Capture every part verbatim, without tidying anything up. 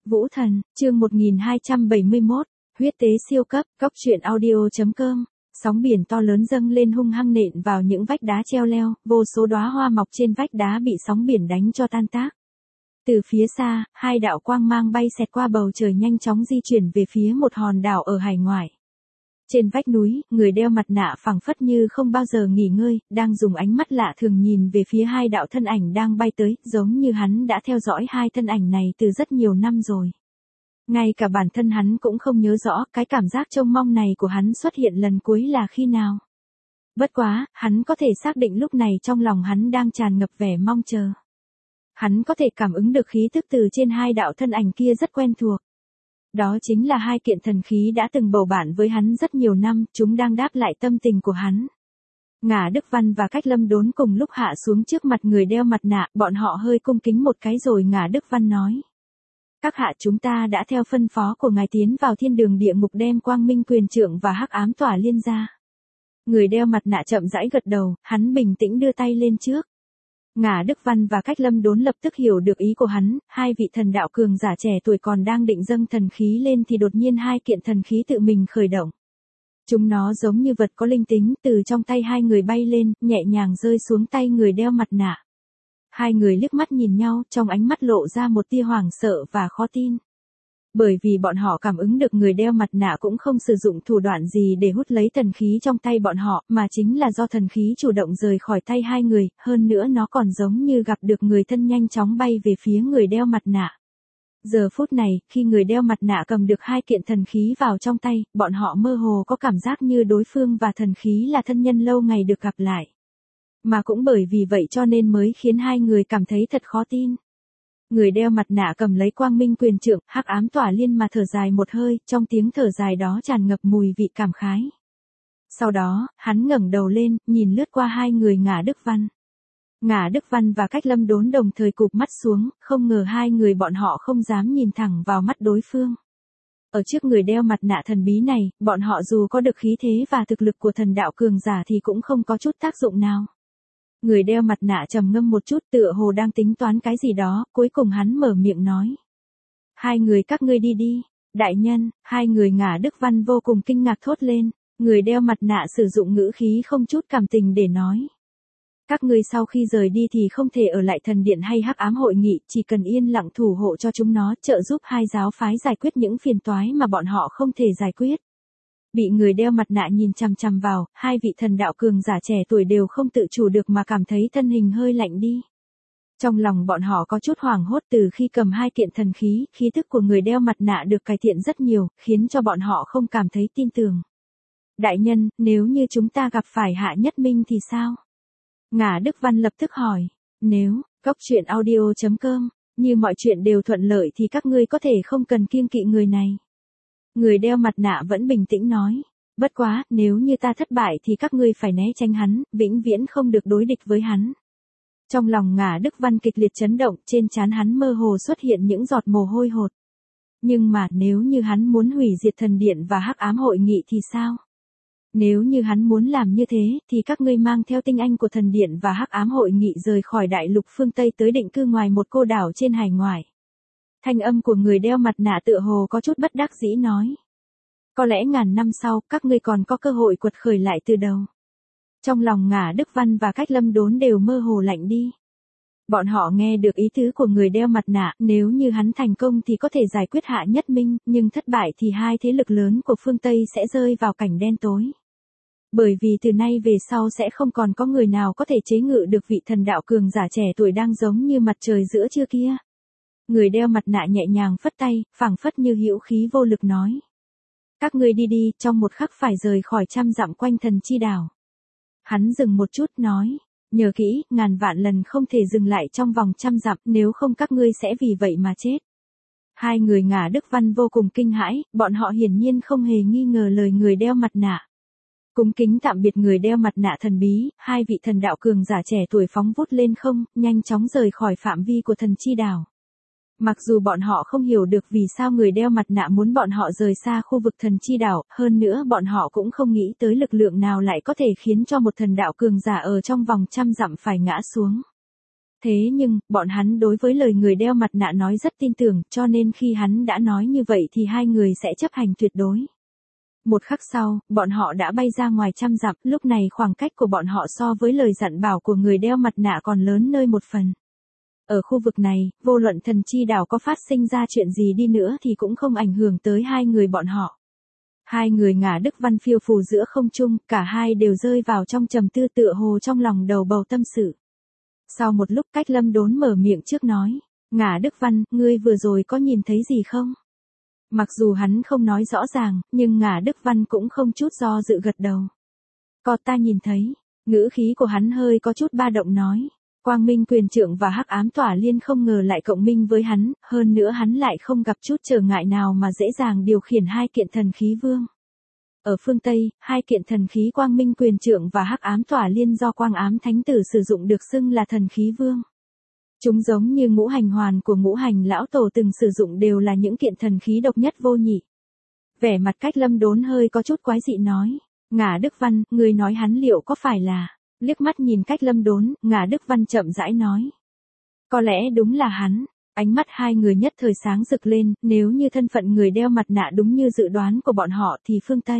Vũ Thần, chương một nghìn hai trăm bảy mươi mốt, huyết tế siêu cấp, cóc truyện audio.com. Sóng biển to lớn dâng lên hung hăng nện vào những vách đá treo leo, vô số đóa hoa mọc trên vách đá bị sóng biển đánh cho tan tác. Từ phía xa, hai đạo quang mang bay xẹt qua bầu trời nhanh chóng di chuyển về phía một hòn đảo ở hải ngoại. Trên vách núi, người đeo mặt nạ phảng phất như không bao giờ nghỉ ngơi, đang dùng ánh mắt lạ thường nhìn về phía hai đạo thân ảnh đang bay tới, giống như hắn đã theo dõi hai thân ảnh này từ rất nhiều năm rồi. Ngay cả bản thân hắn cũng không nhớ rõ cái cảm giác trông mong này của hắn xuất hiện lần cuối là khi nào. Bất quá, hắn có thể xác định lúc này trong lòng hắn đang tràn ngập vẻ mong chờ. Hắn có thể cảm ứng được khí tức từ trên hai đạo thân ảnh kia rất quen thuộc. Đó chính là hai kiện thần khí đã từng bầu bạn với hắn rất nhiều năm, chúng đang đáp lại tâm tình của hắn. Ngả Đức Văn và Cách Lâm Đốn cùng lúc hạ xuống trước mặt người đeo mặt nạ, bọn họ hơi cung kính một cái rồi Ngả Đức Văn nói. Các hạ, chúng ta đã theo phân phó của ngài tiến vào thiên đường địa ngục đem Quang Minh Quyền Trượng và Hắc Ám Tỏa Liên ra. Người đeo mặt nạ chậm rãi gật đầu, hắn bình tĩnh đưa tay lên trước. Ngả Đức Văn và Cách Lâm Đốn lập tức hiểu được ý của hắn, hai vị thần đạo cường giả trẻ tuổi còn đang định dâng thần khí lên thì đột nhiên hai kiện thần khí tự mình khởi động. Chúng nó giống như vật có linh tính, từ trong tay hai người bay lên, nhẹ nhàng rơi xuống tay người đeo mặt nạ. Hai người liếc mắt nhìn nhau, trong ánh mắt lộ ra một tia hoảng sợ và khó tin. Bởi vì bọn họ cảm ứng được người đeo mặt nạ cũng không sử dụng thủ đoạn gì để hút lấy thần khí trong tay bọn họ, mà chính là do thần khí chủ động rời khỏi tay hai người, hơn nữa nó còn giống như gặp được người thân nhanh chóng bay về phía người đeo mặt nạ. Giờ phút này, khi người đeo mặt nạ cầm được hai kiện thần khí vào trong tay, bọn họ mơ hồ có cảm giác như đối phương và thần khí là thân nhân lâu ngày được gặp lại. Mà cũng bởi vì vậy cho nên mới khiến hai người cảm thấy thật khó tin. Người đeo mặt nạ cầm lấy Quang Minh Quyền Trượng, Hắc Ám Tỏa Liên mà thở dài một hơi, trong tiếng thở dài đó tràn ngập mùi vị cảm khái. Sau đó, hắn ngẩng đầu lên, nhìn lướt qua hai người Ngả Đức Văn. Ngả Đức Văn và Cách Lâm Đốn đồng thời cụp mắt xuống, không ngờ hai người bọn họ không dám nhìn thẳng vào mắt đối phương. Ở trước người đeo mặt nạ thần bí này, bọn họ dù có được khí thế và thực lực của thần đạo cường giả thì cũng không có chút tác dụng nào. Người đeo mặt nạ trầm ngâm một chút, tựa hồ đang tính toán cái gì đó, cuối cùng hắn mở miệng nói. Hai người các ngươi đi đi. Đại nhân, hai người Ngả Đức Văn vô cùng kinh ngạc thốt lên, người đeo mặt nạ sử dụng ngữ khí không chút cảm tình để nói. Các ngươi sau khi rời đi thì không thể ở lại thần điện hay Hắc Ám hội nghị, chỉ cần yên lặng thủ hộ cho chúng nó, trợ giúp hai giáo phái giải quyết những phiền toái mà bọn họ không thể giải quyết. Bị người đeo mặt nạ nhìn chằm chằm vào, hai vị thần đạo cường giả trẻ tuổi đều không tự chủ được mà cảm thấy thân hình hơi lạnh đi. Trong lòng bọn họ có chút hoảng hốt từ khi cầm hai kiện thần khí, khí thức của người đeo mặt nạ được cải thiện rất nhiều, khiến cho bọn họ không cảm thấy tin tưởng. Đại nhân, nếu như chúng ta gặp phải Hạ Nhất Minh thì sao? Ngả Đức Văn lập tức hỏi, nếu, cóc truyện audio.com, như mọi chuyện đều thuận lợi thì các ngươi có thể không cần kiêng kỵ người này. Người đeo mặt nạ vẫn bình tĩnh nói, bất quá, nếu như ta thất bại thì các ngươi phải né tránh hắn, vĩnh viễn không được đối địch với hắn. Trong lòng Ngả Đức Văn kịch liệt chấn động, trên trán hắn mơ hồ xuất hiện những giọt mồ hôi hột. Nhưng mà, nếu như hắn muốn hủy diệt thần điện và Hắc Ám hội nghị thì sao? Nếu như hắn muốn làm như thế, thì các ngươi mang theo tinh anh của thần điện và Hắc Ám hội nghị rời khỏi đại lục phương Tây tới định cư ngoài một cô đảo trên hải ngoại. Thanh âm của người đeo mặt nạ tựa hồ có chút bất đắc dĩ nói. Có lẽ ngàn năm sau, các ngươi còn có cơ hội quật khởi lại từ đầu. Trong lòng Ngả Đức Văn và Cách Lâm Đốn đều mơ hồ lạnh đi. Bọn họ nghe được ý tứ của người đeo mặt nạ, nếu như hắn thành công thì có thể giải quyết Hạ Nhất Minh, nhưng thất bại thì hai thế lực lớn của phương Tây sẽ rơi vào cảnh đen tối. Bởi vì từ nay về sau sẽ không còn có người nào có thể chế ngự được vị thần đạo cường giả trẻ tuổi đang giống như mặt trời giữa trưa kia. Người đeo mặt nạ nhẹ nhàng phất tay, phảng phất như hữu khí vô lực nói. Các ngươi đi đi, trong một khắc phải rời khỏi trăm dặm quanh thần chi đảo. Hắn dừng một chút nói, nhớ kỹ, ngàn vạn lần không thể dừng lại trong vòng trăm dặm, nếu không các ngươi sẽ vì vậy mà chết. Hai người Ngả Đức Văn vô cùng kinh hãi, bọn họ hiển nhiên không hề nghi ngờ lời người đeo mặt nạ. Cung kính tạm biệt người đeo mặt nạ thần bí, hai vị thần đạo cường giả trẻ tuổi phóng vút lên không, nhanh chóng rời khỏi phạm vi của thần chi đảo. Mặc dù bọn họ không hiểu được vì sao người đeo mặt nạ muốn bọn họ rời xa khu vực thần chi đảo, hơn nữa bọn họ cũng không nghĩ tới lực lượng nào lại có thể khiến cho một thần đạo cường giả ở trong vòng trăm dặm phải ngã xuống. Thế nhưng, bọn hắn đối với lời người đeo mặt nạ nói rất tin tưởng, cho nên khi hắn đã nói như vậy thì hai người sẽ chấp hành tuyệt đối. Một khắc sau, bọn họ đã bay ra ngoài trăm dặm, lúc này khoảng cách của bọn họ so với lời dặn bảo của người đeo mặt nạ còn lớn nơi một phần. Ở khu vực này, vô luận thần chi đảo có phát sinh ra chuyện gì đi nữa thì cũng không ảnh hưởng tới hai người bọn họ. Hai người ngả Đức Văn phiêu phù giữa không trung, cả hai đều rơi vào trong trầm tư tựa hồ trong lòng đầu bầu tâm sự. Sau một lúc Cách Lâm Đốn mở miệng trước nói, ngả Đức Văn, ngươi vừa rồi có nhìn thấy gì không? Mặc dù hắn không nói rõ ràng, nhưng ngả Đức Văn cũng không chút do dự gật đầu. Có, ta nhìn thấy, ngữ khí của hắn hơi có chút ba động nói. Quang Minh Quyền Trượng và Hắc Ám Tỏa Liên không ngờ lại cộng minh với hắn, hơn nữa hắn lại không gặp chút trở ngại nào mà dễ dàng điều khiển hai kiện thần khí vương. Ở phương Tây, hai kiện thần khí Quang Minh Quyền Trượng và Hắc Ám Tỏa Liên do Quang Ám Thánh Tử sử dụng được xưng là thần khí vương. Chúng giống như ngũ hành hoàn của ngũ hành lão tổ từng sử dụng đều là những kiện thần khí độc nhất vô nhị. Vẻ mặt Cách Lâm Đốn hơi có chút quái dị nói, ngả Đức Văn, người nói hắn liệu có phải là... Liếc mắt nhìn Cách Lâm Đốn, ngả Đức Văn chậm rãi nói. Có lẽ đúng là hắn, ánh mắt hai người nhất thời sáng rực lên, nếu như thân phận người đeo mặt nạ đúng như dự đoán của bọn họ thì phương Tây.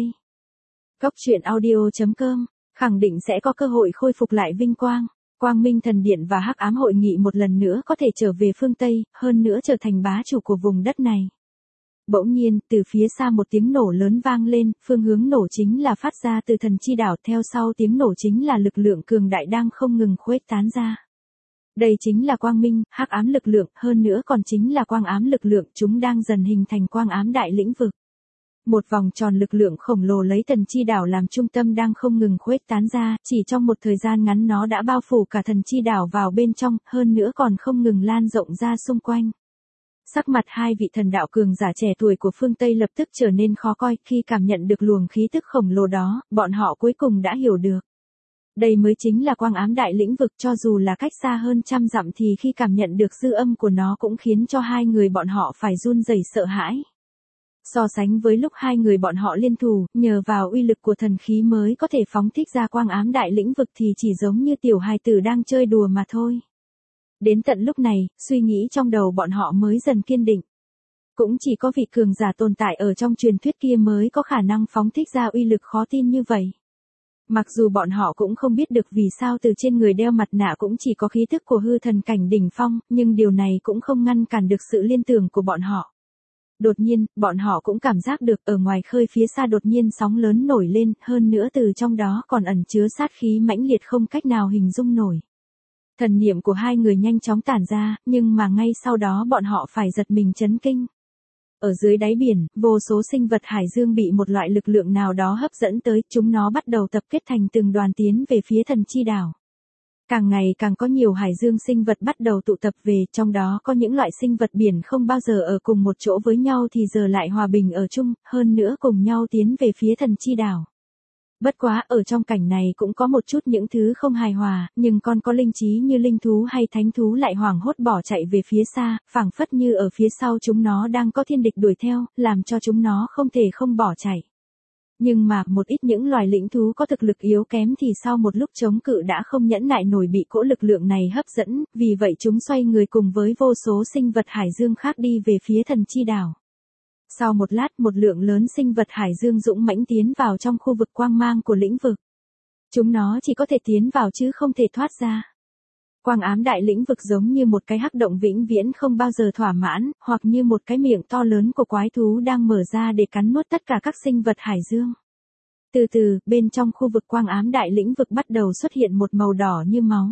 Góc truyện audio chấm com, khẳng định sẽ có cơ hội khôi phục lại vinh quang. Quang Minh Thần Điện và Hắc Ám Hội Nghị một lần nữa có thể trở về phương Tây, hơn nữa trở thành bá chủ của vùng đất này. Bỗng nhiên, từ phía xa một tiếng nổ lớn vang lên, phương hướng nổ chính là phát ra từ thần chi đảo, theo sau tiếng nổ chính là lực lượng cường đại đang không ngừng khuếch tán ra. Đây chính là quang minh, hắc ám lực lượng, hơn nữa còn chính là quang ám lực lượng, chúng đang dần hình thành quang ám đại lĩnh vực. Một vòng tròn lực lượng khổng lồ lấy thần chi đảo làm trung tâm đang không ngừng khuếch tán ra, chỉ trong một thời gian ngắn nó đã bao phủ cả thần chi đảo vào bên trong, hơn nữa còn không ngừng lan rộng ra xung quanh. Sắc mặt hai vị thần đạo cường giả trẻ tuổi của phương Tây lập tức trở nên khó coi, khi cảm nhận được luồng khí tức khổng lồ đó, bọn họ cuối cùng đã hiểu được. Đây mới chính là quang ám đại lĩnh vực, cho dù là cách xa hơn trăm dặm thì khi cảm nhận được dư âm của nó cũng khiến cho hai người bọn họ phải run rẩy sợ hãi. So sánh với lúc hai người bọn họ liên thủ, nhờ vào uy lực của thần khí mới có thể phóng thích ra quang ám đại lĩnh vực thì chỉ giống như tiểu hài tử đang chơi đùa mà thôi. Đến tận lúc này, suy nghĩ trong đầu bọn họ mới dần kiên định. Cũng chỉ có vị cường giả tồn tại ở trong truyền thuyết kia mới có khả năng phóng thích ra uy lực khó tin như vậy. Mặc dù bọn họ cũng không biết được vì sao từ trên người đeo mặt nạ cũng chỉ có khí thức của hư thần cảnh đỉnh phong, nhưng điều này cũng không ngăn cản được sự liên tưởng của bọn họ. Đột nhiên, bọn họ cũng cảm giác được ở ngoài khơi phía xa đột nhiên sóng lớn nổi lên, hơn nữa từ trong đó còn ẩn chứa sát khí mãnh liệt không cách nào hình dung nổi. Thần niệm của hai người nhanh chóng tản ra, nhưng mà ngay sau đó bọn họ phải giật mình chấn kinh. Ở dưới đáy biển, vô số sinh vật hải dương bị một loại lực lượng nào đó hấp dẫn tới, chúng nó bắt đầu tập kết thành từng đoàn tiến về phía thần chi đảo. Càng ngày càng có nhiều hải dương sinh vật bắt đầu tụ tập về, trong đó có những loại sinh vật biển không bao giờ ở cùng một chỗ với nhau thì giờ lại hòa bình ở chung, hơn nữa cùng nhau tiến về phía thần chi đảo. Bất quá ở trong cảnh này cũng có một chút những thứ không hài hòa, nhưng con có linh trí như linh thú hay thánh thú lại hoảng hốt bỏ chạy về phía xa, phảng phất như ở phía sau chúng nó đang có thiên địch đuổi theo, làm cho chúng nó không thể không bỏ chạy. Nhưng mà một ít những loài lĩnh thú có thực lực yếu kém thì sau một lúc chống cự đã không nhẫn nại nổi bị cỗ lực lượng này hấp dẫn, vì vậy chúng xoay người cùng với vô số sinh vật hải dương khác đi về phía thần chi đảo. Sau một lát một lượng lớn sinh vật hải dương dũng mãnh tiến vào trong khu vực quang mang của lĩnh vực. Chúng nó chỉ có thể tiến vào chứ không thể thoát ra. Quang ám đại lĩnh vực giống như một cái hắc động vĩnh viễn không bao giờ thỏa mãn, hoặc như một cái miệng to lớn của quái thú đang mở ra để cắn nuốt tất cả các sinh vật hải dương. Từ từ, bên trong khu vực quang ám đại lĩnh vực bắt đầu xuất hiện một màu đỏ như máu.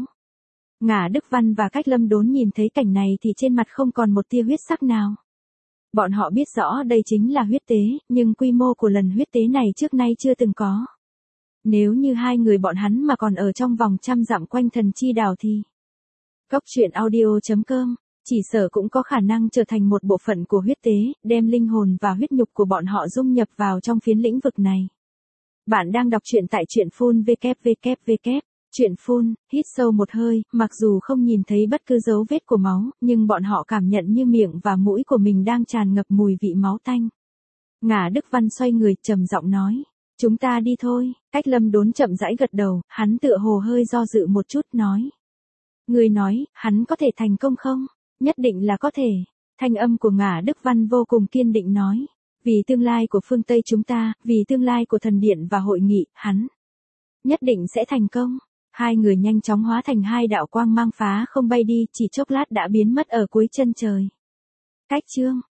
Ngả Đức Văn và Cách Lâm Đốn nhìn thấy cảnh này thì trên mặt không còn một tia huyết sắc nào. Bọn họ biết rõ đây chính là huyết tế, nhưng quy mô của lần huyết tế này trước nay chưa từng có. Nếu như hai người bọn hắn mà còn ở trong vòng trăm dặm quanh thần chi đảo thì... Góc truyện audio chấm com, chỉ sở cũng có khả năng trở thành một bộ phận của huyết tế, đem linh hồn và huyết nhục của bọn họ dung nhập vào trong phiến lĩnh vực này. Bạn đang đọc truyện tại truyện phun vê vê vê. Truyện phun, hít sâu một hơi, mặc dù không nhìn thấy bất cứ dấu vết của máu, nhưng bọn họ cảm nhận như miệng và mũi của mình đang tràn ngập mùi vị máu tanh. Ngả Đức Văn xoay người, trầm giọng nói, chúng ta đi thôi. Cách Lâm Đốn chậm rãi gật đầu, hắn tựa hồ hơi do dự một chút, nói. Ngươi nói, hắn có thể thành công không? Nhất định là có thể. Thanh âm của Ngả Đức Văn vô cùng kiên định nói. Vì tương lai của phương Tây chúng ta, vì tương lai của thần điện và hội nghị, hắn nhất định sẽ thành công. Hai người nhanh chóng hóa thành hai đạo quang mang phá không bay đi, chỉ chốc lát đã biến mất ở cuối chân trời. Cách chương